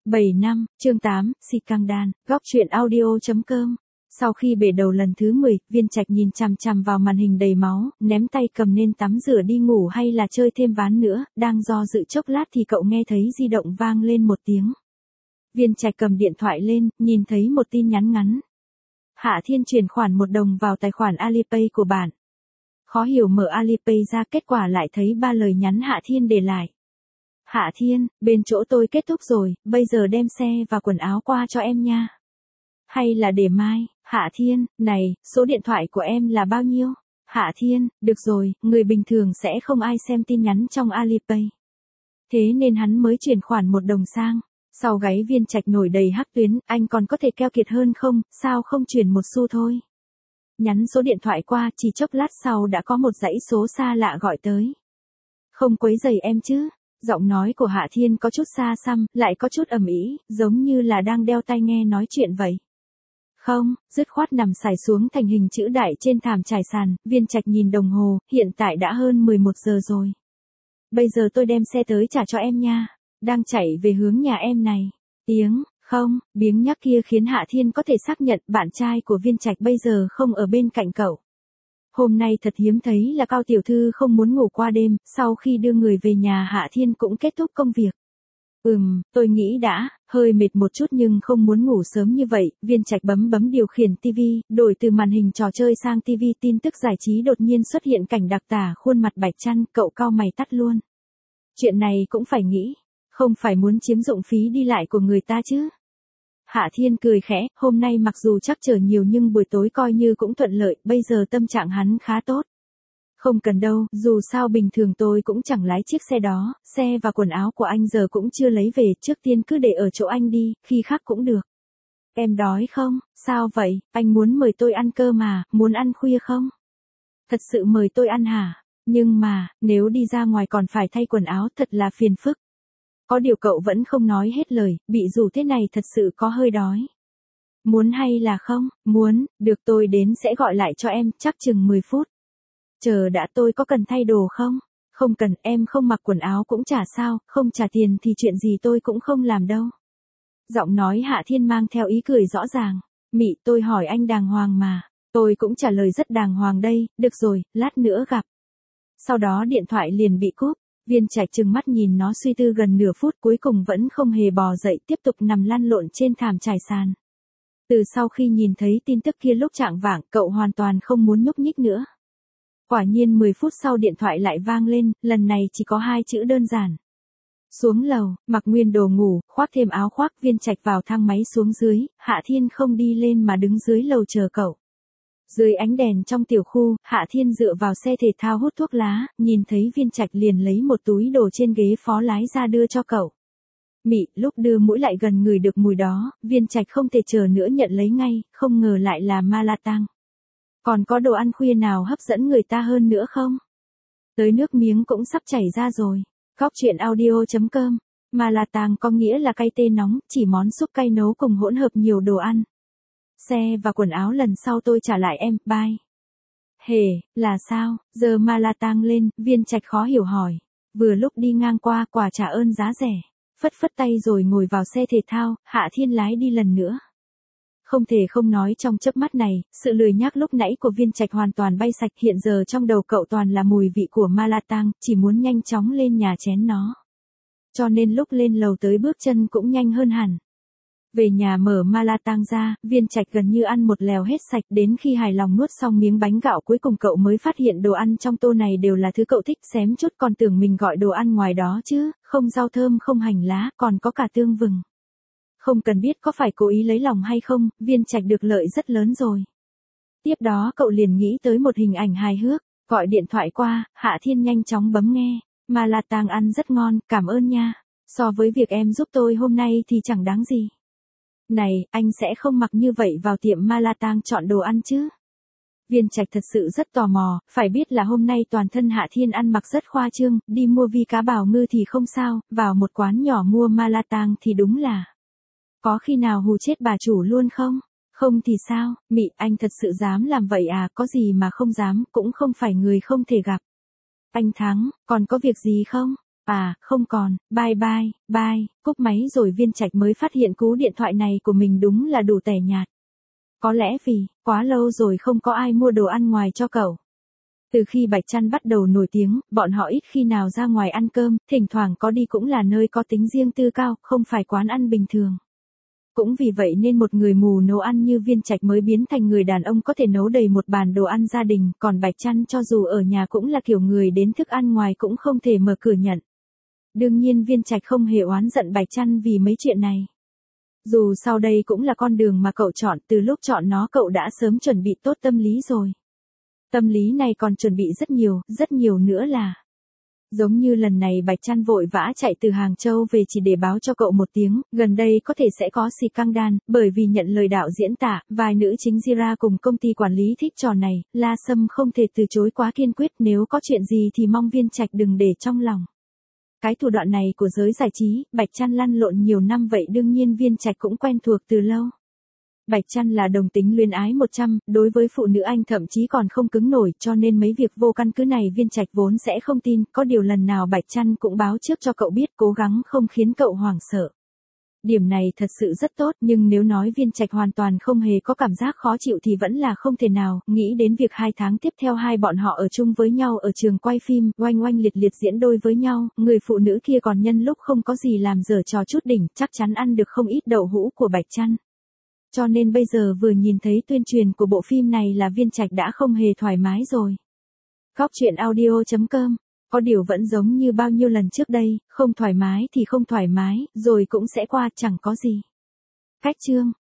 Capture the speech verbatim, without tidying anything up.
bảy năm, chương tám, Si Căng Đan, góc truyện audio chấm com. Sau khi bể đầu lần thứ mười, Viên Trạch nhìn chằm chằm vào màn hình đầy máu, ném tay cầm nên tắm rửa đi ngủ hay là chơi thêm ván nữa, đang do dự chốc lát thì cậu nghe thấy di động vang lên một tiếng. Viên Trạch cầm điện thoại lên, nhìn thấy một tin nhắn ngắn. Hạ Thiên chuyển khoản một đồng vào tài khoản Alipay của bạn. Khó hiểu mở Alipay ra, kết quả lại thấy ba lời nhắn Hạ Thiên để lại. Hạ Thiên, bên chỗ tôi kết thúc rồi, bây giờ đem xe và quần áo qua cho em nha. Hay là để mai? Hạ Thiên, này, số điện thoại của em là bao nhiêu? Hạ Thiên, được rồi, người bình thường sẽ không ai xem tin nhắn trong Alipay. Thế nên hắn mới chuyển khoản một đồng sang. Sau gáy Viên Trạch nổi đầy hắc tuyến, anh còn có thể keo kiệt hơn không, sao không chuyển một xu thôi? Nhắn số điện thoại qua, chỉ chốc lát sau đã có một dãy số xa lạ gọi tới. Không quấy rầy em chứ? Giọng nói của Hạ Thiên có chút xa xăm, lại có chút ầm ĩ, giống như là đang đeo tai nghe nói chuyện vậy. Không, dứt khoát nằm sải xuống thành hình chữ đại trên thảm trải sàn, Viên Trạch nhìn đồng hồ, hiện tại đã hơn mười một giờ rồi. Bây giờ tôi đem xe tới trả cho em nha, đang chạy về hướng nhà em này. Tiếng, không, biếng nhắc kia khiến Hạ Thiên có thể xác nhận bạn trai của Viên Trạch bây giờ không ở bên cạnh cậu. Hôm nay thật hiếm thấy là Cao tiểu thư không muốn ngủ qua đêm, sau khi đưa người về nhà Hạ Thiên cũng kết thúc công việc. Ừm, tôi nghĩ đã, hơi mệt một chút nhưng không muốn ngủ sớm như vậy, Viên Trạch bấm bấm điều khiển tivi, đổi từ màn hình trò chơi sang tivi tin tức giải trí đột nhiên xuất hiện cảnh đặc tả khuôn mặt Bạch Trăn, cậu cau mày tắt luôn. Chuyện này cũng phải nghĩ, không phải muốn chiếm dụng phí đi lại của người ta chứ. Hạ Thiên cười khẽ, hôm nay mặc dù chắc trở nhiều nhưng buổi tối coi như cũng thuận lợi, bây giờ tâm trạng hắn khá tốt. Không cần đâu, dù sao bình thường tôi cũng chẳng lái chiếc xe đó, xe và quần áo của anh giờ cũng chưa lấy về, trước tiên cứ để ở chỗ anh đi, khi khác cũng được. Em đói không? Sao vậy, anh muốn mời tôi ăn cơm mà, muốn ăn khuya không? Thật sự mời tôi ăn hả? Nhưng mà, nếu đi ra ngoài còn phải thay quần áo thật là phiền phức. Có điều cậu vẫn không nói hết lời, bị rủ thế này thật sự có hơi đói. Muốn hay là không? Muốn, được tôi đến sẽ gọi lại cho em, chắc chừng mười phút. Chờ đã, tôi có cần thay đồ không? Không cần, em không mặc quần áo cũng chả sao, không trả tiền thì chuyện gì tôi cũng không làm đâu. Giọng nói Hạ Thiên mang theo ý cười rõ ràng. Mị, tôi hỏi anh đàng hoàng mà. Tôi cũng trả lời rất đàng hoàng đây, được rồi, lát nữa gặp. Sau đó điện thoại liền bị cúp. Viên Trạch trừng mắt nhìn nó suy tư gần nửa phút, cuối cùng vẫn không hề bò dậy, tiếp tục nằm lăn lộn trên thảm trải sàn. Từ sau khi nhìn thấy tin tức kia lúc chạng vạng, cậu hoàn toàn không muốn nhúc nhích nữa. Quả nhiên mười phút sau điện thoại lại vang lên, lần này chỉ có hai chữ đơn giản. Xuống lầu, mặc nguyên đồ ngủ, khoác thêm áo khoác, Viên Trạch vào thang máy xuống dưới, Hạ Thiên không đi lên mà đứng dưới lầu chờ cậu. Dưới ánh đèn trong tiểu khu, Hạ Thiên dựa vào xe thể thao hút thuốc lá, nhìn thấy Viên Trạch liền lấy một túi đồ trên ghế phó lái ra đưa cho cậu. Mị, lúc đưa mũi lại gần người được mùi đó, Viên Trạch không thể chờ nữa nhận lấy ngay, không ngờ lại là ma la tang. Còn có đồ ăn khuya nào hấp dẫn người ta hơn nữa không? Tới nước miếng cũng sắp chảy ra rồi. Góc truyện audio chấm com. Ma la tang có nghĩa là cay tê nóng, chỉ món súp cay nấu cùng hỗn hợp nhiều đồ ăn. Xe và quần áo lần sau tôi trả lại em, bye. Hề, là sao? Giờ ma la tang lên, Viên Trạch khó hiểu hỏi. Vừa lúc đi ngang qua, quà trả ơn giá rẻ. Phất phất tay rồi ngồi vào xe thể thao, Hạ Thiên lái đi lần nữa. Không thể không nói trong chớp mắt này, sự lười nhác lúc nãy của Viên Trạch hoàn toàn bay sạch, hiện giờ trong đầu cậu toàn là mùi vị của ma la tang, chỉ muốn nhanh chóng lên nhà chén nó. Cho nên lúc lên lầu tới bước chân cũng nhanh hơn hẳn. Về nhà mở ma la tang ra, Viên Trạch gần như ăn một lèo hết sạch, đến khi hài lòng nuốt xong miếng bánh gạo cuối cùng cậu mới phát hiện đồ ăn trong tô này đều là thứ cậu thích, xém chút còn tưởng mình gọi đồ ăn ngoài đó chứ, không rau thơm không hành lá, còn có cả tương vừng. Không cần biết có phải cố ý lấy lòng hay không, Viên Trạch được lợi rất lớn rồi. Tiếp đó cậu liền nghĩ tới một hình ảnh hài hước, gọi điện thoại qua, Hạ Thiên nhanh chóng bấm nghe. Ma la tang ăn rất ngon, cảm ơn nha. So với việc em giúp tôi hôm nay thì chẳng đáng gì. Này, anh sẽ không mặc như vậy vào tiệm ma la tang chọn đồ ăn chứ? Viên Trạch thật sự rất tò mò, phải biết là hôm nay toàn thân Hạ Thiên ăn mặc rất khoa trương, đi mua vi cá bào ngư thì không sao, vào một quán nhỏ mua ma la tang thì đúng là... Có khi nào hù chết bà chủ luôn không? Không thì sao, Mị, anh thật sự dám làm vậy à, có gì mà không dám, cũng không phải người không thể gặp. Anh Thắng, còn có việc gì không? À, không còn, bye bye, bye, cúp máy rồi Viên Trạch mới phát hiện cú điện thoại này của mình đúng là đủ tẻ nhạt. Có lẽ vì, quá lâu rồi không có ai mua đồ ăn ngoài cho cậu. Từ khi Bạch Trăn bắt đầu nổi tiếng, bọn họ ít khi nào ra ngoài ăn cơm, thỉnh thoảng có đi cũng là nơi có tính riêng tư cao, không phải quán ăn bình thường. Cũng vì vậy nên một người mù nấu ăn như Viên Trạch mới biến thành người đàn ông có thể nấu đầy một bàn đồ ăn gia đình, còn Bạch Trăn cho dù ở nhà cũng là kiểu người đến thức ăn ngoài cũng không thể mở cửa nhận. Đương nhiên Viên Trạch không hề oán giận Bạch Trăn vì mấy chuyện này. Dù sau đây cũng là con đường mà cậu chọn, từ lúc chọn nó cậu đã sớm chuẩn bị tốt tâm lý rồi. Tâm lý này còn chuẩn bị rất nhiều, rất nhiều nữa là. Giống như lần này Bạch Trăn vội vã chạy từ Hàng Châu về chỉ để báo cho cậu một tiếng, gần đây có thể sẽ có xì căng đan, bởi vì nhận lời đạo diễn Tạ, vài nữ chính Jira cùng công ty quản lý thích trò này, La Sâm không thể từ chối quá kiên quyết, nếu có chuyện gì thì mong Viên Trạch đừng để trong lòng. Cái thủ đoạn này của giới giải trí, Bạch Trăn lăn lộn nhiều năm vậy đương nhiên Viên Trạch cũng quen thuộc từ lâu. Bạch Trăn là đồng tính luyến ái một trăm, đối với phụ nữ anh thậm chí còn không cứng nổi, cho nên mấy việc vô căn cứ này Viên Trạch vốn sẽ không tin, có điều lần nào Bạch Trăn cũng báo trước cho cậu biết, cố gắng không khiến cậu hoảng sợ. Điểm này thật sự rất tốt, nhưng nếu nói Viên Trạch hoàn toàn không hề có cảm giác khó chịu thì vẫn là không thể nào, nghĩ đến việc hai tháng tiếp theo hai bọn họ ở chung với nhau ở trường quay phim, oanh oanh liệt liệt diễn đôi với nhau, người phụ nữ kia còn nhân lúc không có gì làm giở trò chút đỉnh, chắc chắn ăn được không ít đậu hũ của Bạch Trăn. Cho nên bây giờ vừa nhìn thấy tuyên truyền của bộ phim này là Viên Trạch đã không hề thoải mái rồi. Góc truyện audio chấm com. Có điều vẫn giống như bao nhiêu lần trước đây, không thoải mái thì không thoải mái, rồi cũng sẽ qua, chẳng có gì. Cách chương.